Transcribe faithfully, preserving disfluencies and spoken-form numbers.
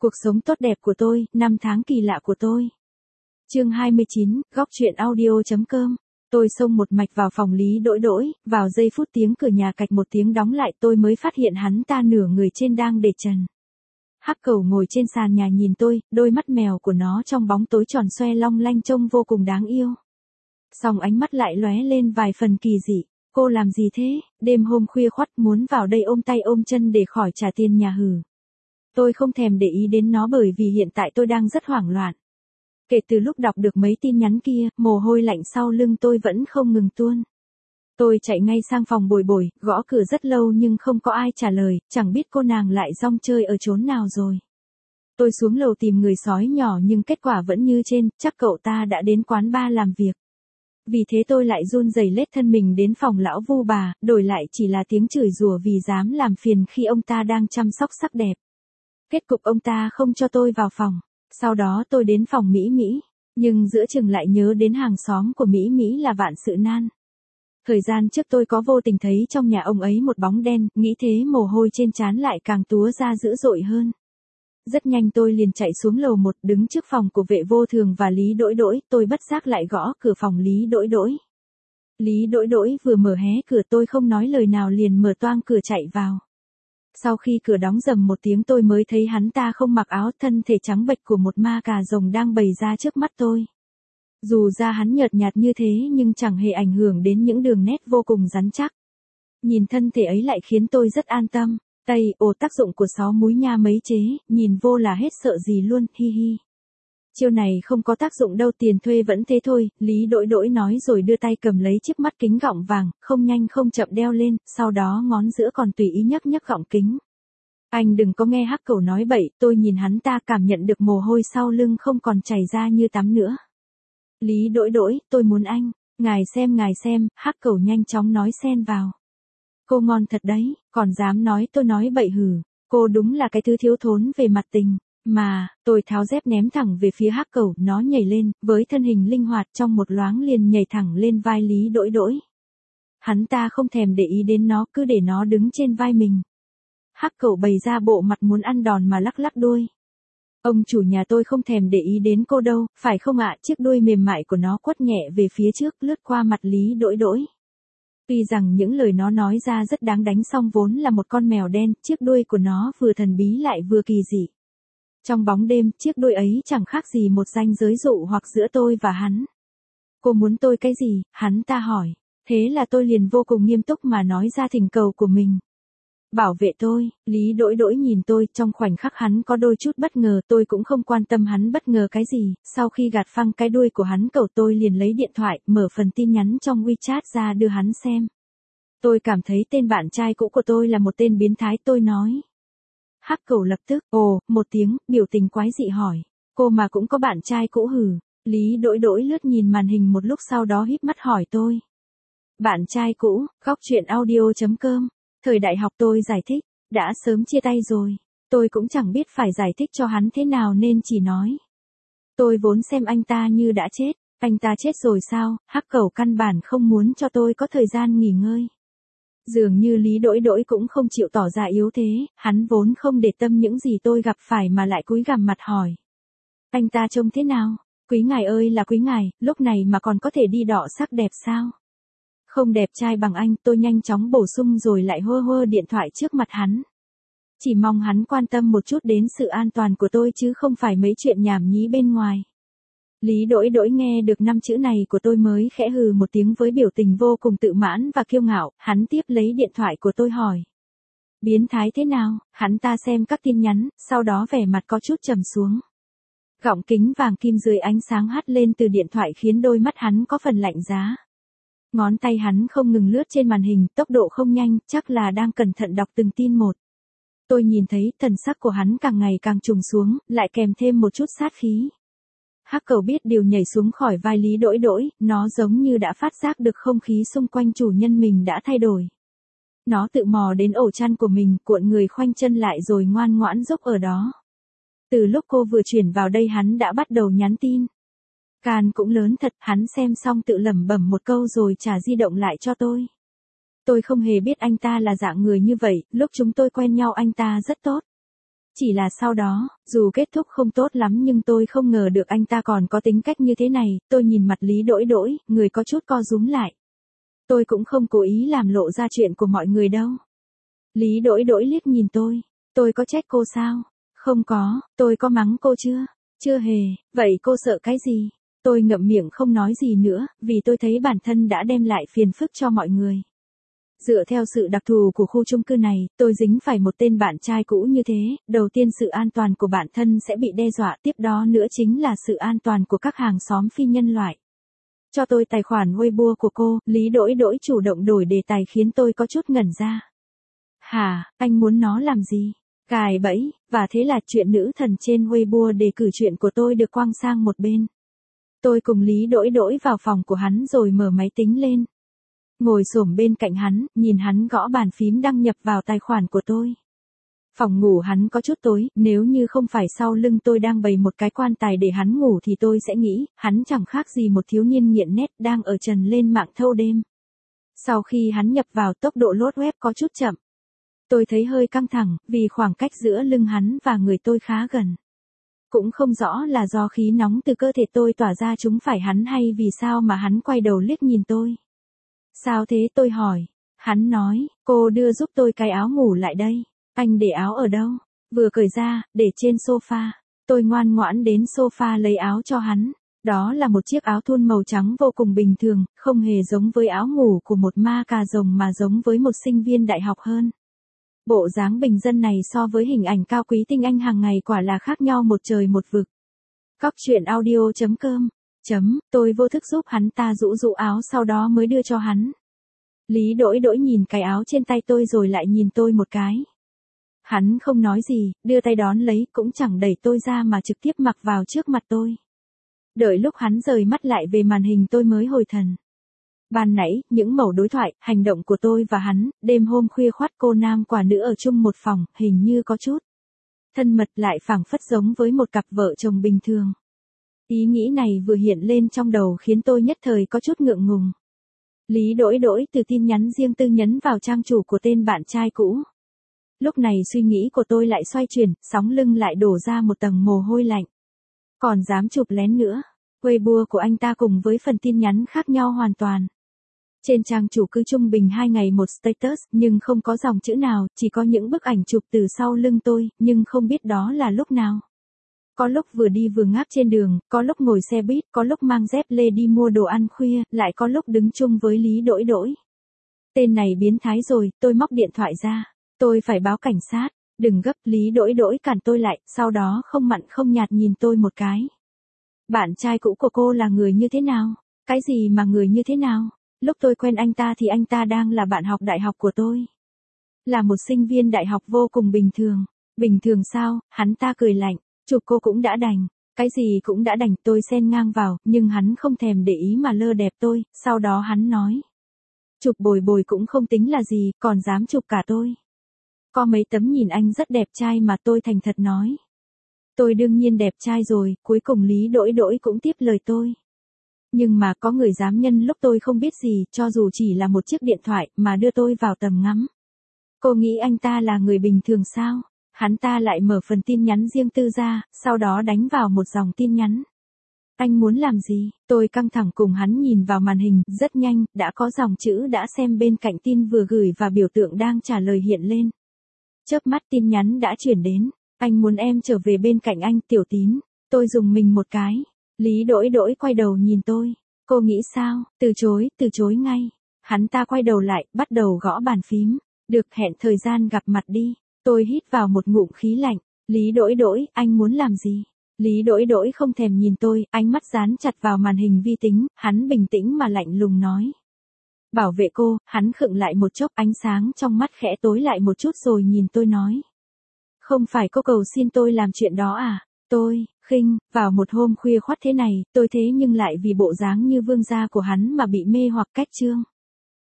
Cuộc sống tốt đẹp của tôi, năm tháng kỳ lạ của tôi. Chương hai mươi chín, góc truyện audio.com. Tôi xông một mạch vào phòng Lý Đỗi Đỗi, vào giây phút tiếng cửa nhà cạch một tiếng đóng lại tôi mới phát hiện hắn ta nửa người trên đang để trần. Hắc Cẩu ngồi trên sàn nhà nhìn tôi, đôi mắt mèo của nó trong bóng tối tròn xoe long lanh trông vô cùng đáng yêu. Song ánh mắt lại lóe lên vài phần kỳ dị. Cô làm gì thế, đêm hôm khuya khoắt muốn vào đây ôm tay ôm chân để khỏi trả tiền nhà hử. Tôi không thèm để ý đến nó bởi vì hiện tại tôi đang rất hoảng loạn. Kể từ lúc đọc được mấy tin nhắn kia, mồ hôi lạnh sau lưng tôi vẫn không ngừng tuôn. Tôi chạy ngay sang phòng Bồi Bồi, gõ cửa rất lâu nhưng không có ai trả lời, chẳng biết cô nàng lại rong chơi ở chốn nào rồi. Tôi xuống lầu tìm người sói nhỏ nhưng kết quả vẫn như trên, chắc cậu ta đã đến quán bar làm việc. Vì thế tôi lại run rẩy lết thân mình đến phòng lão Vu bà, đổi lại chỉ là tiếng chửi rủa vì dám làm phiền khi ông ta đang chăm sóc sắc đẹp. Kết cục ông ta không cho tôi vào phòng. Sau đó tôi đến phòng Mỹ Mỹ, nhưng giữa chừng lại nhớ đến hàng xóm của Mỹ Mỹ là Vạn Sự Nan. Thời gian trước tôi có vô tình thấy trong nhà ông ấy một bóng đen, nghĩ thế mồ hôi trên trán lại càng túa ra dữ dội hơn. Rất nhanh tôi liền chạy xuống lầu một, đứng trước phòng của Vệ Vô Thường và Lý Đỗi Đỗi, tôi bất giác lại gõ cửa phòng Lý Đỗi Đỗi. Lý Đỗi Đỗi vừa mở hé cửa tôi không nói lời nào liền mở toang cửa chạy vào. Sau khi cửa đóng rầm một tiếng tôi mới thấy hắn ta không mặc áo, thân thể trắng bệch của một ma cà rồng đang bày ra trước mắt tôi. Dù da hắn nhợt nhạt như thế nhưng chẳng hề ảnh hưởng đến những đường nét vô cùng rắn chắc. Nhìn thân thể ấy lại khiến tôi rất an tâm. Tây, ồ tác dụng của sáu múi nha mấy chế, nhìn vô là hết sợ gì luôn, hi hi. Chiêu này không có tác dụng đâu, tiền thuê vẫn thế thôi, Lý Đỗi Đỗi nói rồi đưa tay cầm lấy chiếc mắt kính gọng vàng, không nhanh không chậm đeo lên, sau đó ngón giữa còn tùy ý nhấc nhấc gọng kính. Anh đừng có nghe Hắc Cẩu nói bậy, tôi nhìn hắn ta cảm nhận được mồ hôi sau lưng không còn chảy ra như tắm nữa. Lý Đỗi Đỗi, tôi muốn anh, ngài xem ngài xem, Hắc Cẩu nhanh chóng nói xen vào. Cô ngon thật đấy, còn dám nói tôi nói bậy hử, cô đúng là cái thứ thiếu thốn về mặt tình. Mà, tôi tháo dép ném thẳng về phía Hắc Cẩu, nó nhảy lên, với thân hình linh hoạt trong một loáng liền nhảy thẳng lên vai Lý Đỗi Đỗi. Hắn ta không thèm để ý đến nó, cứ để nó đứng trên vai mình. Hắc Cẩu bày ra bộ mặt muốn ăn đòn mà lắc lắc đuôi. Ông chủ nhà tôi không thèm để ý đến cô đâu, phải không ạ? Chiếc đuôi mềm mại của nó quất nhẹ về phía trước, lướt qua mặt Lý Đỗi Đỗi. Tuy rằng những lời nó nói ra rất đáng đánh song vốn là một con mèo đen, chiếc đuôi của nó vừa thần bí lại vừa kỳ dị. Trong bóng đêm, chiếc đuôi ấy chẳng khác gì một ranh giới dụ hoặc giữa tôi và hắn. Cô muốn tôi cái gì? Hắn ta hỏi. Thế là tôi liền vô cùng nghiêm túc mà nói ra thỉnh cầu của mình. Bảo vệ tôi, Lý Đỗi Đỗi nhìn tôi, trong khoảnh khắc hắn có đôi chút bất ngờ, tôi cũng không quan tâm hắn bất ngờ cái gì, sau khi gạt phăng cái đuôi của hắn cẩu tôi liền lấy điện thoại, mở phần tin nhắn trong WeChat ra đưa hắn xem. Tôi cảm thấy tên bạn trai cũ của tôi là một tên biến thái, tôi nói. Hắc Cẩu lập tức, ồ, một tiếng, biểu tình quái dị hỏi. Cô mà cũng có bạn trai cũ hử? Lý Đỗi Đỗi lướt nhìn màn hình một lúc sau đó híp mắt hỏi tôi. Bạn trai cũ, góc truyện audio.com. Thời đại học tôi giải thích, đã sớm chia tay rồi. Tôi cũng chẳng biết phải giải thích cho hắn thế nào nên chỉ nói. Tôi vốn xem anh ta như đã chết. Anh ta chết rồi sao? Hắc Cẩu căn bản không muốn cho tôi có thời gian nghỉ ngơi. Dường như Lý Đỗi Đỗi cũng không chịu tỏ ra yếu thế, hắn vốn không để tâm những gì tôi gặp phải mà lại cúi gằm mặt hỏi. Anh ta trông thế nào? Quý ngài ơi là quý ngài, lúc này mà còn có thể đi đọ sắc đẹp sao? Không đẹp trai bằng anh, tôi nhanh chóng bổ sung rồi lại hơ hơ điện thoại trước mặt hắn. Chỉ mong hắn quan tâm một chút đến sự an toàn của tôi chứ không phải mấy chuyện nhảm nhí bên ngoài. Lý Đỗi Đỗi nghe được năm chữ này của tôi mới khẽ hừ một tiếng với biểu tình vô cùng tự mãn và kiêu ngạo, hắn tiếp lấy điện thoại của tôi hỏi. Biến thái thế nào? Hắn ta xem các tin nhắn, sau đó vẻ mặt có chút trầm xuống. Gọng kính vàng kim dưới ánh sáng hắt lên từ điện thoại khiến đôi mắt hắn có phần lạnh giá. Ngón tay hắn không ngừng lướt trên màn hình, tốc độ không nhanh, chắc là đang cẩn thận đọc từng tin một. Tôi nhìn thấy thần sắc của hắn càng ngày càng trùng xuống, lại kèm thêm một chút sát khí. Hắc Cẩu biết điều nhảy xuống khỏi vai Lý Đỗi Đỗi, nó giống như đã phát giác được không khí xung quanh chủ nhân mình đã thay đổi. Nó tự mò đến ổ chăn của mình, cuộn người khoanh chân lại rồi ngoan ngoãn dốc ở đó. Từ lúc cô vừa chuyển vào đây hắn đã bắt đầu nhắn tin. Can cũng lớn thật, hắn xem xong tự lẩm bẩm một câu rồi trả di động lại cho tôi. Tôi không hề biết anh ta là dạng người như vậy, lúc chúng tôi quen nhau anh ta rất tốt. Chỉ là sau đó, dù kết thúc không tốt lắm nhưng tôi không ngờ được anh ta còn có tính cách như thế này, tôi nhìn mặt Lý Đỗi Đỗi, người có chút co rúm lại. Tôi cũng không cố ý làm lộ ra chuyện của mọi người đâu. Lý Đỗi Đỗi liếc nhìn tôi, tôi có trách cô sao? Không có, tôi có mắng cô chưa? Chưa hề, vậy cô sợ cái gì? Tôi ngậm miệng không nói gì nữa, vì tôi thấy bản thân đã đem lại phiền phức cho mọi người. Dựa theo sự đặc thù của khu chung cư này, tôi dính phải một tên bạn trai cũ như thế, đầu tiên sự an toàn của bản thân sẽ bị đe dọa, tiếp đó nữa chính là sự an toàn của các hàng xóm phi nhân loại. Cho tôi tài khoản Weibo của cô, Lý Đỗi Đỗi chủ động đổi đề tài khiến tôi có chút ngẩn ra. Hả, anh muốn nó làm gì? Gài bẫy, và thế là chuyện nữ thần trên Weibo đề cử chuyện của tôi được quăng sang một bên. Tôi cùng Lý Đỗi Đỗi vào phòng của hắn rồi mở máy tính lên. Ngồi xổm bên cạnh hắn, nhìn hắn gõ bàn phím đăng nhập vào tài khoản của tôi. Phòng ngủ hắn có chút tối, nếu như không phải sau lưng tôi đang bày một cái quan tài để hắn ngủ thì tôi sẽ nghĩ, hắn chẳng khác gì một thiếu niên nghiện net đang ở trần lên mạng thâu đêm. Sau khi hắn nhập vào, tốc độ load web có chút chậm. Tôi thấy hơi căng thẳng, vì khoảng cách giữa lưng hắn và người tôi khá gần. Cũng không rõ là do khí nóng từ cơ thể tôi tỏa ra chúng phải hắn hay vì sao mà hắn quay đầu liếc nhìn tôi. Sao thế, tôi hỏi. Hắn nói, cô đưa giúp tôi cái áo ngủ lại đây. Anh để áo ở đâu? Vừa cởi ra, để trên sofa. Tôi ngoan ngoãn đến sofa lấy áo cho hắn. Đó là một chiếc áo thun màu trắng vô cùng bình thường, không hề giống với áo ngủ của một ma cà rồng mà giống với một sinh viên đại học hơn. Bộ dáng bình dân này so với hình ảnh cao quý tinh anh hàng ngày quả là khác nhau một trời một vực. Góc truyện audio chấm com Chấm, tôi vô thức giúp hắn ta rũ rũ áo sau đó mới đưa cho hắn. Lý Đỗi Đỗi nhìn cái áo trên tay tôi rồi lại nhìn tôi một cái. Hắn không nói gì, đưa tay đón lấy, cũng chẳng đẩy tôi ra mà trực tiếp mặc vào trước mặt tôi. Đợi lúc hắn rời mắt lại về màn hình tôi mới hồi thần. Ban nãy, những mẩu đối thoại, hành động của tôi và hắn, đêm hôm khuya khoắt cô nam quả nữ ở chung một phòng, hình như có chút thân mật lại phảng phất giống với một cặp vợ chồng bình thường. Ý nghĩ này vừa hiện lên trong đầu khiến tôi nhất thời có chút ngượng ngùng. Lý Đỗi Đỗi từ tin nhắn riêng tư nhấn vào trang chủ của tên bạn trai cũ. Lúc này suy nghĩ của tôi lại xoay chuyển, sóng lưng lại đổ ra một tầng mồ hôi lạnh. Còn dám chụp lén nữa. Weibo của anh ta cùng với phần tin nhắn khác nhau hoàn toàn. Trên trang chủ cứ trung bình hai ngày một status, nhưng không có dòng chữ nào, chỉ có những bức ảnh chụp từ sau lưng tôi, nhưng không biết đó là lúc nào. Có lúc vừa đi vừa ngáp trên đường, có lúc ngồi xe buýt, có lúc mang dép lê đi mua đồ ăn khuya, lại có lúc đứng chung với Lý Đỗi Đỗi. Tên này biến thái rồi, tôi móc điện thoại ra. Tôi phải báo cảnh sát. Đừng gấp, Lý Đỗi Đỗi cản tôi lại, sau đó không mặn không nhạt nhìn tôi một cái. Bạn trai cũ của cô là người như thế nào? Cái gì mà người như thế nào? Lúc tôi quen anh ta thì anh ta đang là bạn học đại học của tôi. Là một sinh viên đại học vô cùng bình thường. Bình thường sao? Hắn ta cười lạnh. Chụp cô cũng đã đành. Cái gì cũng đã đành, tôi xen ngang vào, nhưng hắn không thèm để ý mà lơ đẹp tôi, sau đó hắn nói. Chụp bồi bồi cũng không tính là gì, còn dám chụp cả tôi. Có mấy tấm nhìn anh rất đẹp trai mà, tôi thành thật nói. Tôi đương nhiên đẹp trai rồi, cuối cùng Lý Đỗi Đỗi cũng tiếp lời tôi. Nhưng mà có người dám nhân lúc tôi không biết gì, cho dù chỉ là một chiếc điện thoại, mà đưa tôi vào tầm ngắm. Cô nghĩ anh ta là người bình thường sao? Hắn ta lại mở phần tin nhắn riêng tư ra, sau đó đánh vào một dòng tin nhắn. Anh muốn làm gì? Tôi căng thẳng cùng hắn nhìn vào màn hình, rất nhanh, đã có dòng chữ đã xem bên cạnh tin vừa gửi và biểu tượng đang trả lời hiện lên. Chớp mắt tin nhắn đã chuyển đến. Anh muốn em trở về bên cạnh anh, Tiểu Tín. Tôi dùng mình một cái. Lý Đỗi Đỗi quay đầu nhìn tôi. Cô nghĩ sao? Từ chối, từ chối ngay. Hắn ta quay đầu lại, bắt đầu gõ bàn phím. Được, hẹn thời gian gặp mặt đi. Tôi hít vào một ngụm khí lạnh. Lý Đỗi Đỗi, anh muốn làm gì? Lý Đỗi Đỗi không thèm nhìn tôi, ánh mắt dán chặt vào màn hình vi tính, hắn bình tĩnh mà lạnh lùng nói. Bảo vệ cô, hắn khựng lại một chốc, ánh sáng trong mắt khẽ tối lại một chút rồi nhìn tôi nói. Không phải cô cầu xin tôi làm chuyện đó à? Tôi, khinh, vào một hôm khuya khoắt thế này, tôi thế nhưng lại vì bộ dáng như vương gia của hắn mà bị mê hoặc cách trương.